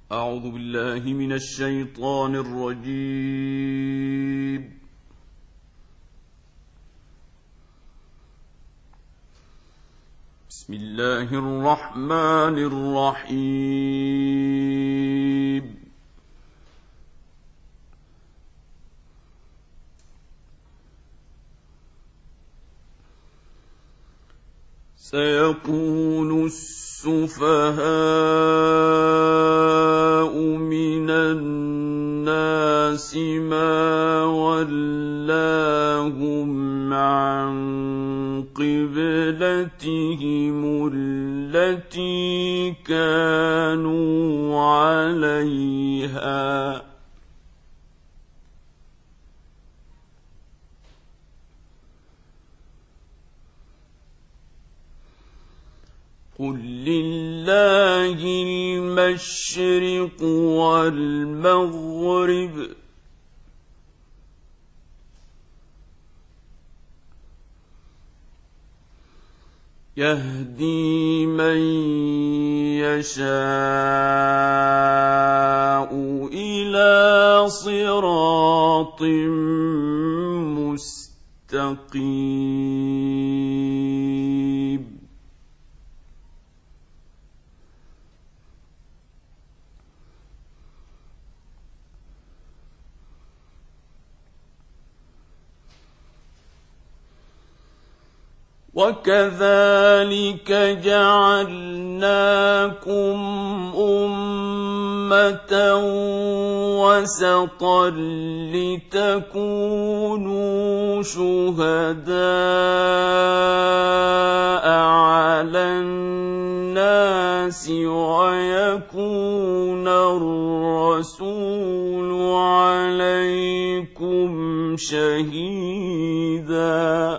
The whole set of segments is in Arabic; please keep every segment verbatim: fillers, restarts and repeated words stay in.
أعوذ بالله من الشيطان الرجيم. بسم الله الرحمن الرحيم. سيقول السفهاء من الناس ما ولاهم عن قبلتهم التي كانوا عليها قل لله المشرق والمغرب يهدي من يشاء إلى صراط مستقيم. وكذلك جعلناكم أمة وسطا لتكونوا شهداء على الناس ويكون الرسول عليكم شهيدا.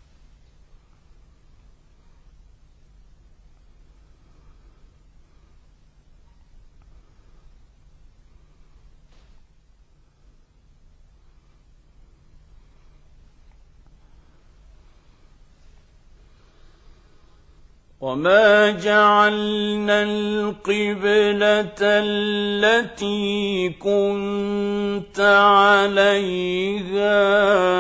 وما جعلنا القبلة التي كنت عليها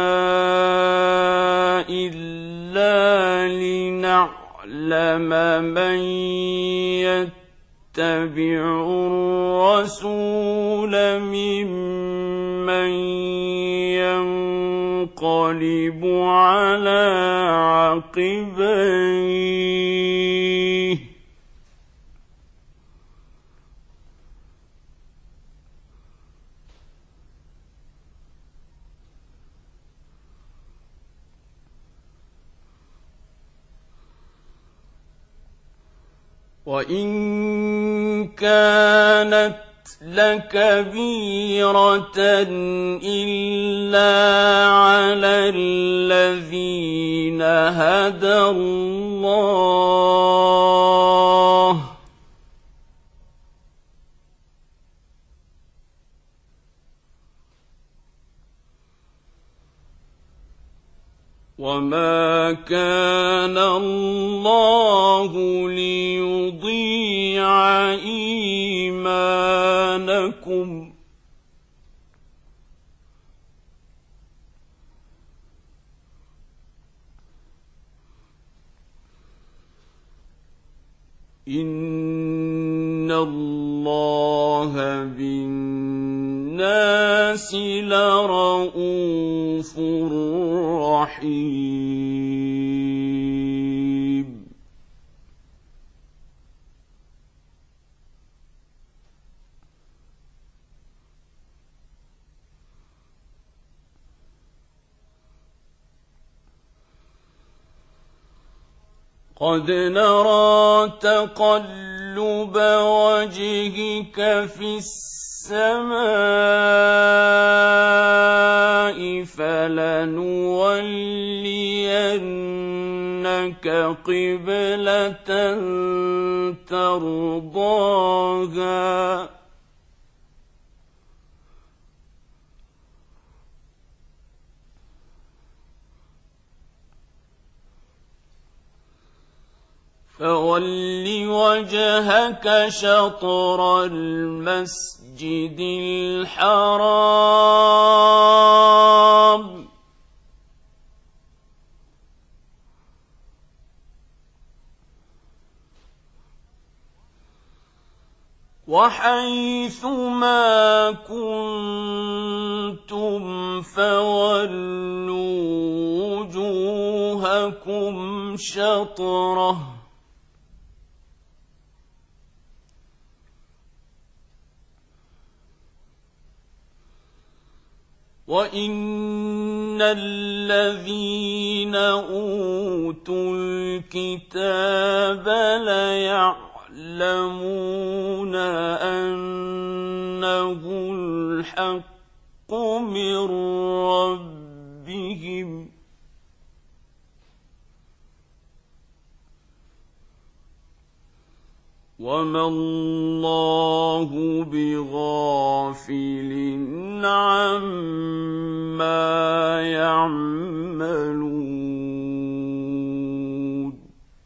إلا لنعلم من يتبع الرسول ممن ينقلب على عقبيه وإن كانت لكبيرة إلا على الذين هدى الله وما كان الله ليضيع إيمانكم إن الله بالناس لرءوف رحيم. قد نرى تقلب وجهك في السماء فلنولينك قبلة ترضاها فول وجهك شطر المسجد الحرام وحيث ما كنتم فولوا وجوهكم شطره وَإِنَّ الَّذِينَ أُوتُوا الْكِتَابَ لَيَعْلَمُونَ أَنَّهُ الْحَقُّ مِنْ رَبِّهِمْ وَمَا اللَّهُ بِغَافِلٍ عَمَّا يَعْمَلُونَ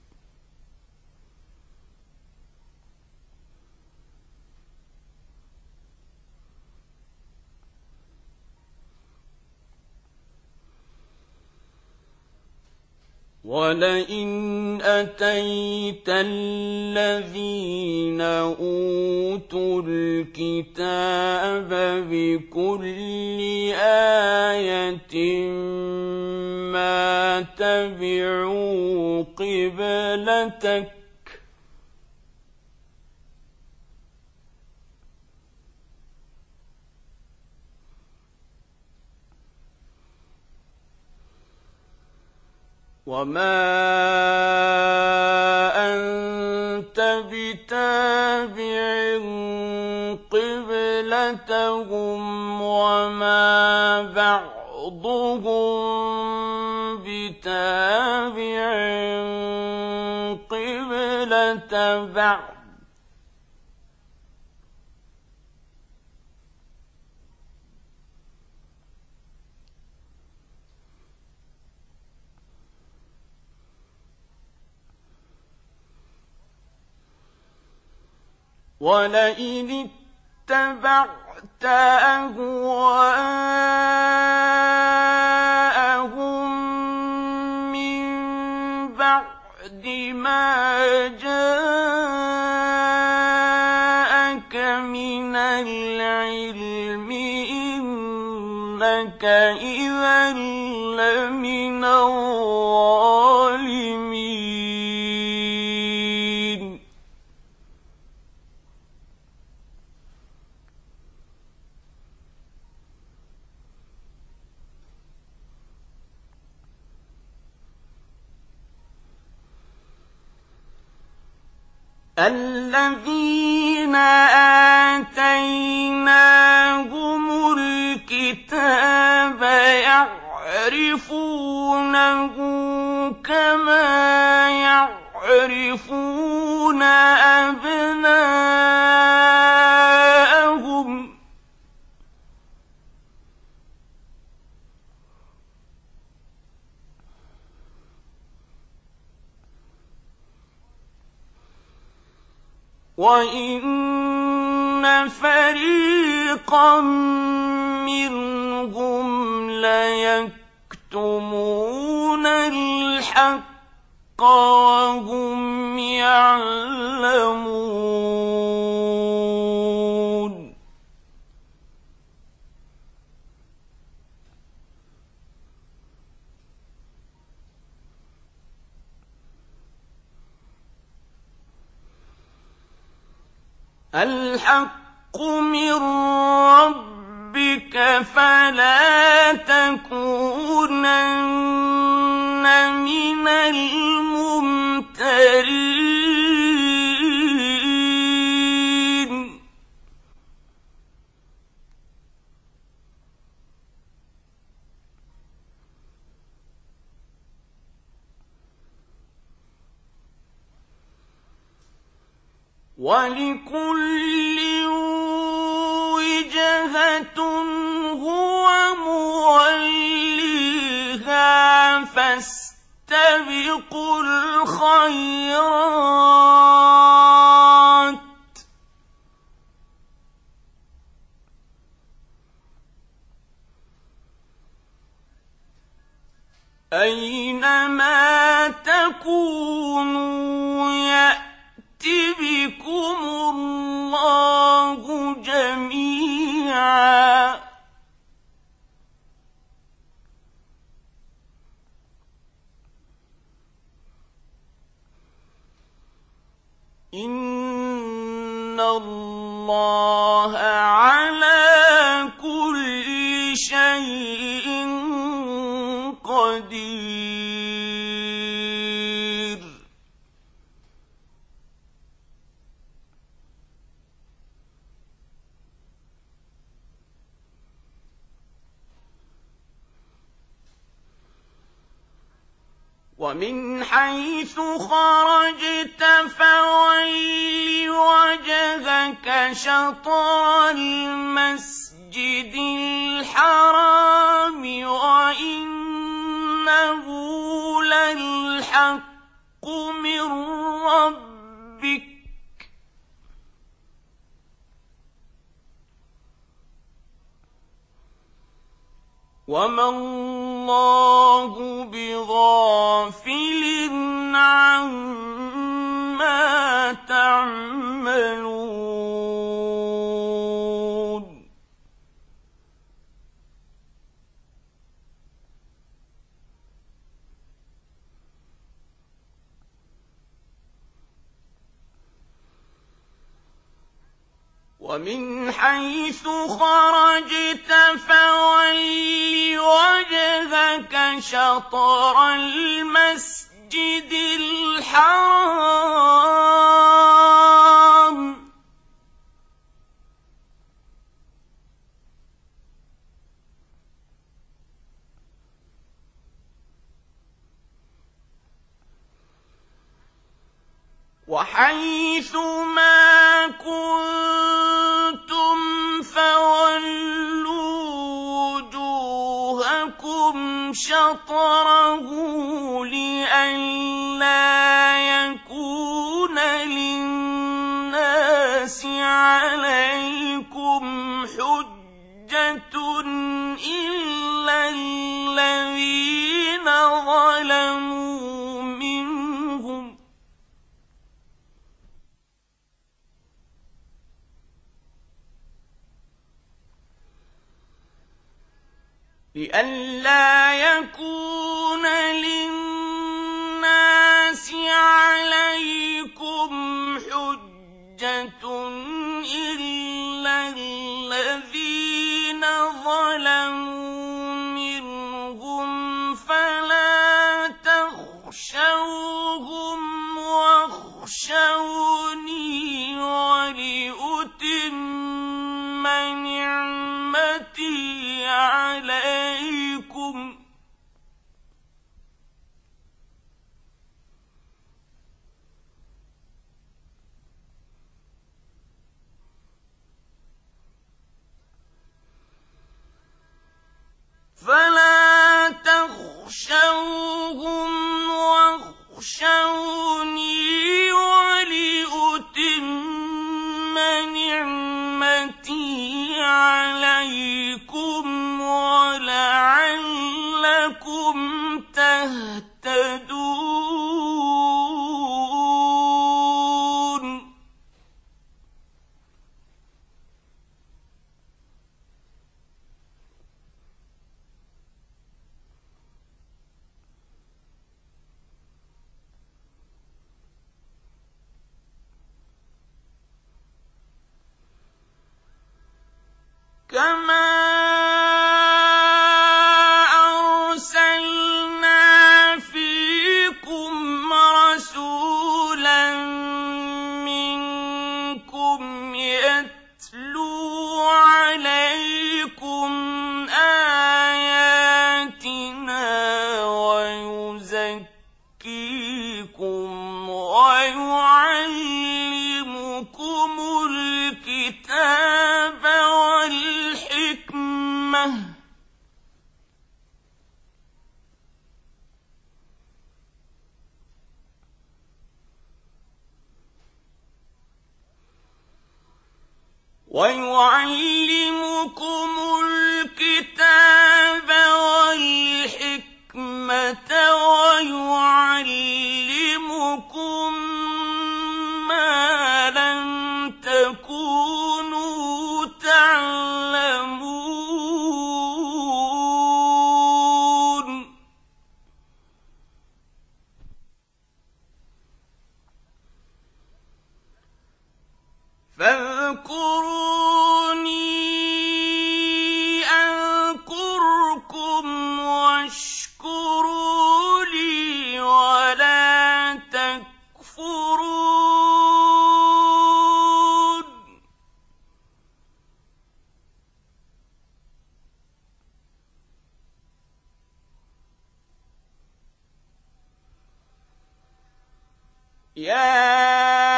وَلَئِنْ أَتَيْتَ الَّذِينَ أُوتُوا الْكِتَابَ بِكُلِّ آيَةٍ مَا تَبِعُوا قِبْلَتَكَ وَمَا أَنتَ بِتَابِعٍ قِبْلَتَهُمْ وَمَا بَعْضُهُم بِتَابِعٍ قِبْلَةَ بَعْضٍ ۚ وَلَئِنِ اتَّبَعْتَ أَهْوَاءَهُم مِّن بَعْدِ مَا جَاءَكَ مِنَ الْعِلْمِ إِنَّكَ إِذًا لَّمِنَ الظَّالِمِينَ الَّذِينَ آتَيْنَاهُمُ الْكِتَابَ يَعْرِفُونَهُ كَمَا يَعْرِفُونَ أَبْنَاءَهُمْ ۖ وَإِنَّ فَرِيقًا مِّنْهُمْ لَيَكْتُمُونَ الْحَقَّ وَهُمْ يَعْلَمُونَ الْحَقُّ مِنْ رَبِّكَ فَلَا تَكُونَنَّ مِنَ الْمُمْتَرِينَ وَلِكُلٍّ وِجْهَةٌ هُوَ مُوَلِّيهَا فَاسْتَبِقُوا فاستبقوا الخيرات أينما تكونوا يأت بكم الله جميعا إن الله على كل شيء قدير ومن حيث خرجت فول وجهك شطر المسجد الحرام وإنه للحق من ربك وما الله بغافل عما تعملون ومن حيث خرجت فول وجهك شطر المسجد الحرام وحيث ما كنتم فولوا وجوهكم شطره لئلا يكون للناس عليكم حجة إلا الذين ظلموا منهم لئلا يكون للناس عليكم حجة إلا الذين ظلموا منهم فلا تخشوهم واخشوني ولأتم نعمتي عليكم فلا تخشوهم واخشوني ولأتم نعمتي عليكم ولعلكم تهتدون كما أرسلنا فيكم رسولا منكم يتلو عليكم آياتنا ويزكيكم ويعلمكم الكتاب والحكمة ويعلمكم الكتاب والحكمة ويعلمكم ما لم تكونوا تعلمون فاذكروني أذكركم واشكروا لي ولا تكفرون يا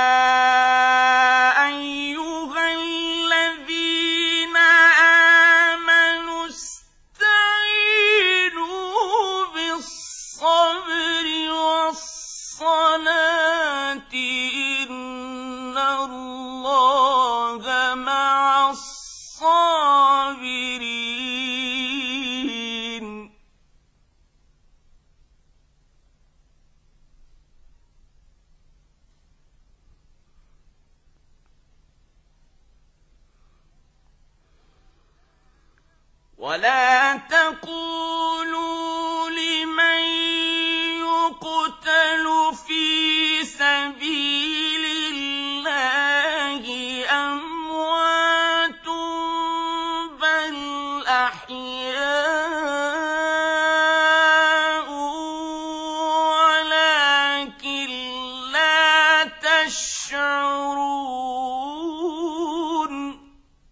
ولا تقولوا لمن يقتل في سبيل الله أموات بل أحياء ولكن لا تشعرون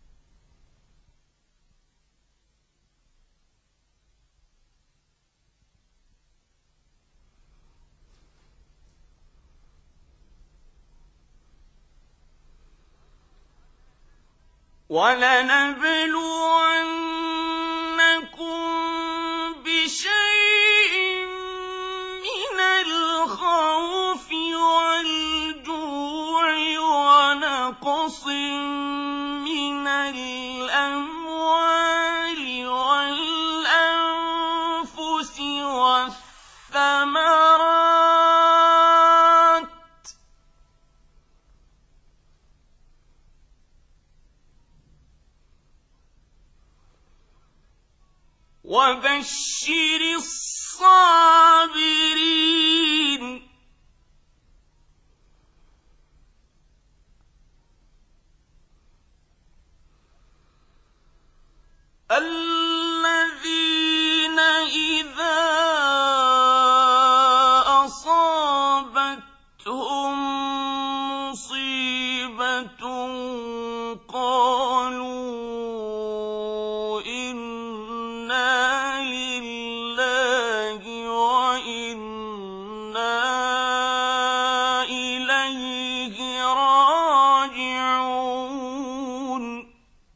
وَلَنَبْلُوَنَّكُم بِشَيْءٍ مِّنَ الْخَوْفِ وَالْجُوعِ وَنَقْصٍ مِّنَ الْأَمْوَالِ وَالْأَنفُسِ وَالثَّمَرَاتِ ۗ وَبَشِّرِ الصَّابِرِينَ الَّذِينَ إِذَا أَصَابَتْهُم مُّصِيبَةٌ قَالُوا إِنَّا لِلَّهِ وَإِنَّا إِلَيْهِ راجعون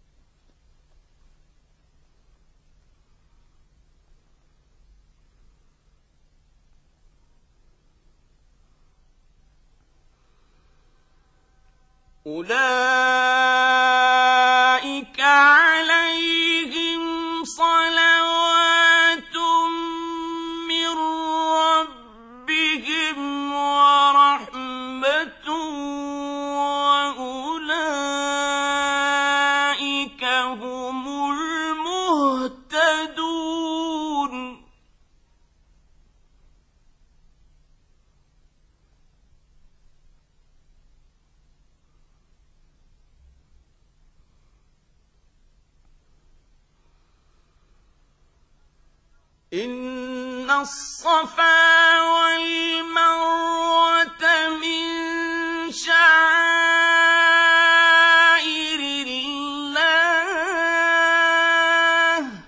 أُولَٰئِكَ عَلَيْهِمْ صَلَوَاتٌ مِّن رَّبِّهِمْ وَرَحْمَةٌ وَأُولَٰئِكَ هُمُ الْمُهْتَدُونَ إِنَّ الصَّفَا وَالْمَرْوَةَ مِن شَعَائِرِ اللَّهِ ۖ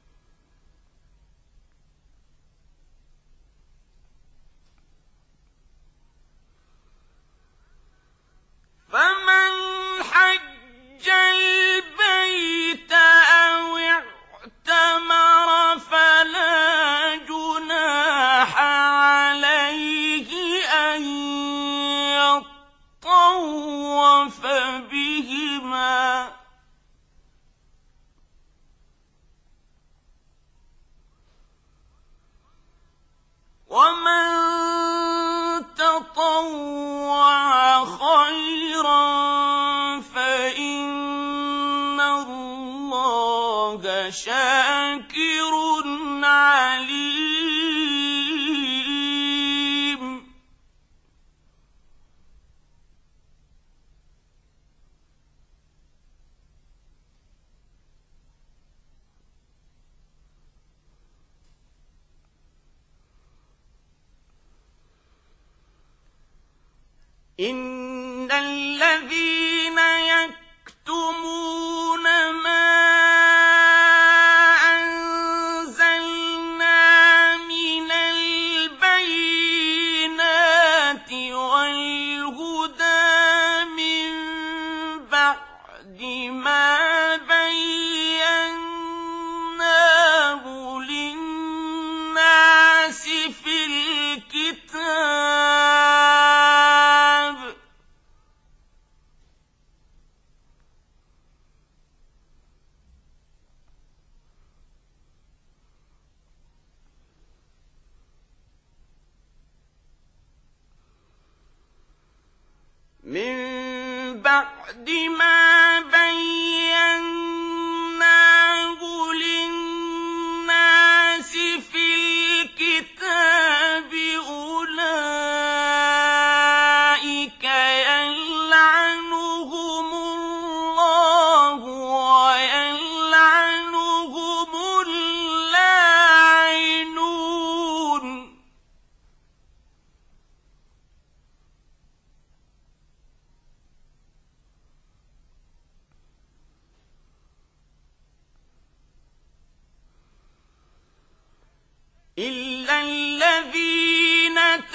فَمَنْ حَجَّ الْبَيْتَ أَوِ اعْتَمَرَ فَلَا جُنَاحَ لشاكر عليم إن الذين يكتمون ما أنزلنا من البينات والهدى من بعد ما بيناه للناس في الكتاب من بعد ما بيناه للناس في الكتاب أولئك يلعنهم الله ويلعنهم اللاعنون إلا الذين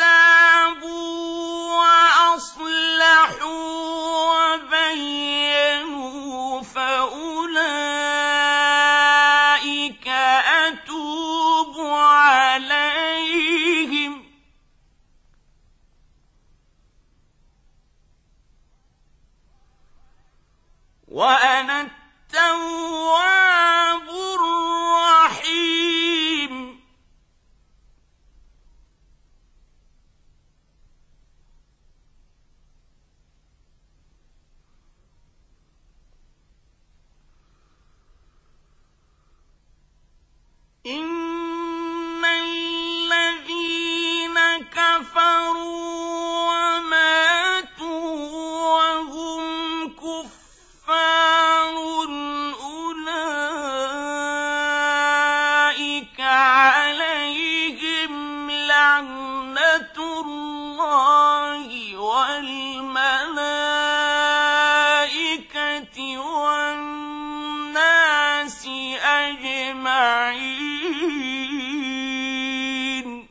تابوا وأصلحوا وبينوا فأولئك أتوب عليهم وأنا التواب الرحيم إن الذين كفروا وماتوا وهم كفار أولئك عليهم لعنة الله والملائكة والناس أجمعين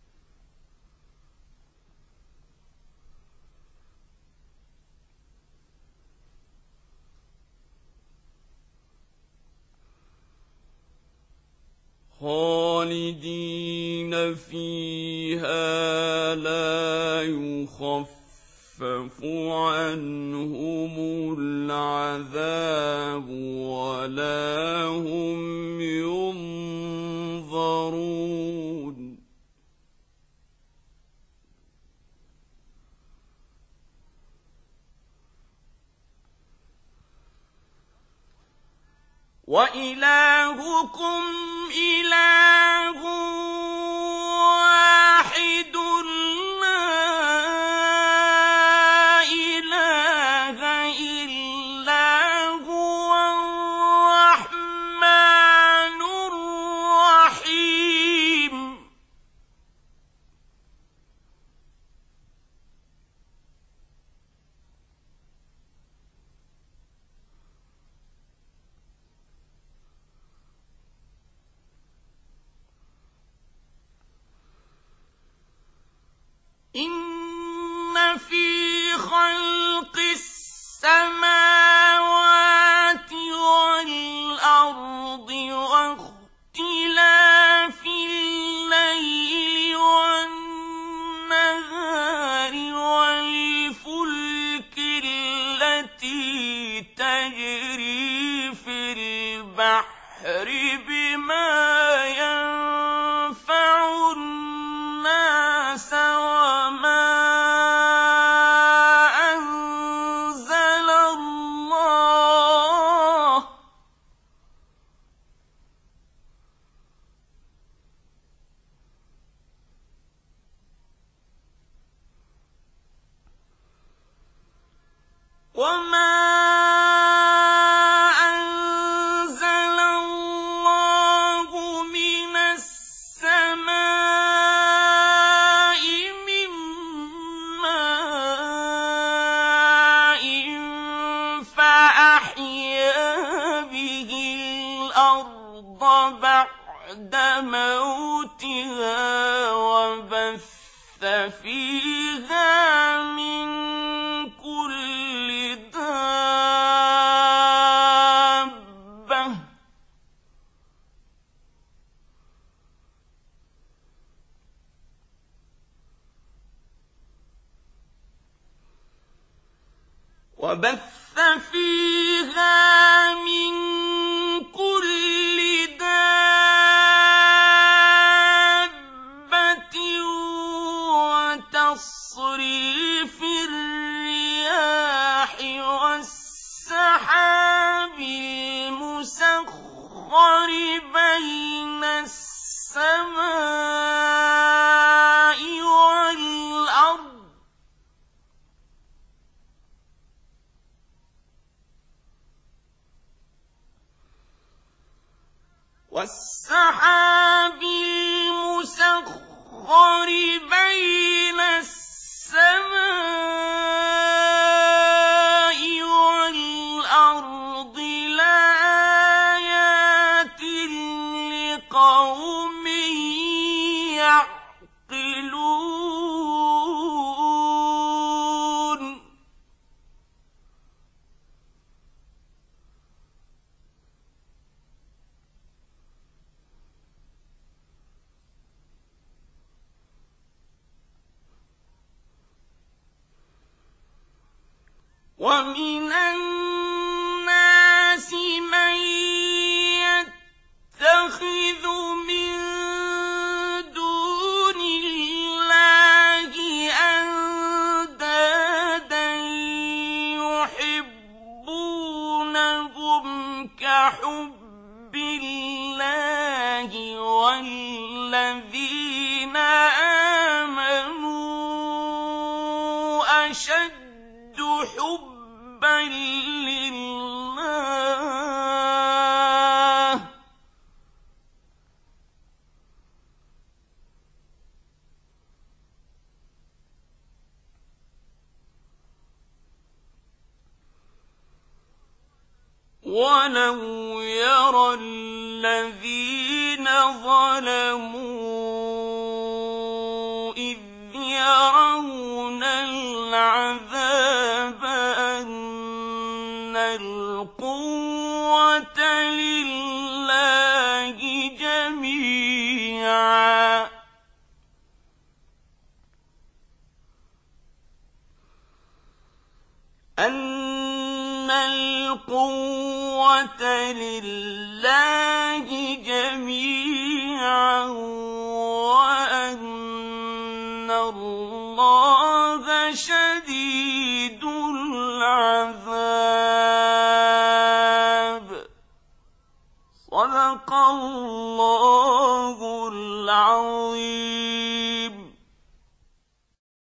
خالدين فيها لا يخفف عنهم العذاب ولا هم ينظرون وإلهكم إله واحد لا إله إلا هو الرحمن الرحيم إن في خلق السماوات والأرض واختلاف الليل والنهار والفلك التي تجري في البحر بما ينفع الناس وما وَمَا أَنزَلَ اللَّهُ مِنَ السَّمَاءِ مِن مَّاءٍ فَأَحْيَا بِهِ الْأَرْضَ بَعْدَ مَوْتِهَا وَبَثَّ فِيهَا مِن كُلِّ دَابَّةٍ وَبَثَّ فِيهَا مِن كُلِّ دَابَّةٍ وَتَصْرِيفِ الرِّيَاحِ وَالسَّحَابِ الْمُسَخَّرِ بَيْنَ السَّمَاءِ وَالْأَرْضِ وَالسَّحَابِ الْمُسَخَّرِ بَيْنَ السَّمَاءِ وَالْأَرْضِ لَآيَاتٍ لِّقَوْمٍ يَعْقِلُونَ وَمِنَ النَّاسِ مَن يَتَّخِذُ مِن دُونِ اللَّهِ أَندَادًا يُحِبُّونَهُمْ كَحُبِّ اللَّهِ وَالَّذِينَ آمَنُوا أَشَدُّ حُبًّا لِّلَّهِ ۗ وَلَوْ يَرَى الَّذِينَ ظَلَمُوا إِذْ يَرَوْنَ الْعَذَابَ أَنَّ الْقُوَّةَ لِلَّهِ جَمِيعًا أَنَّ الْقُوَّةَ لِلَّهِ جَمِيعًا وَأَنَّ اللَّهَ شَدِيدُ الْعَذَابِ. صدق الله العظيم.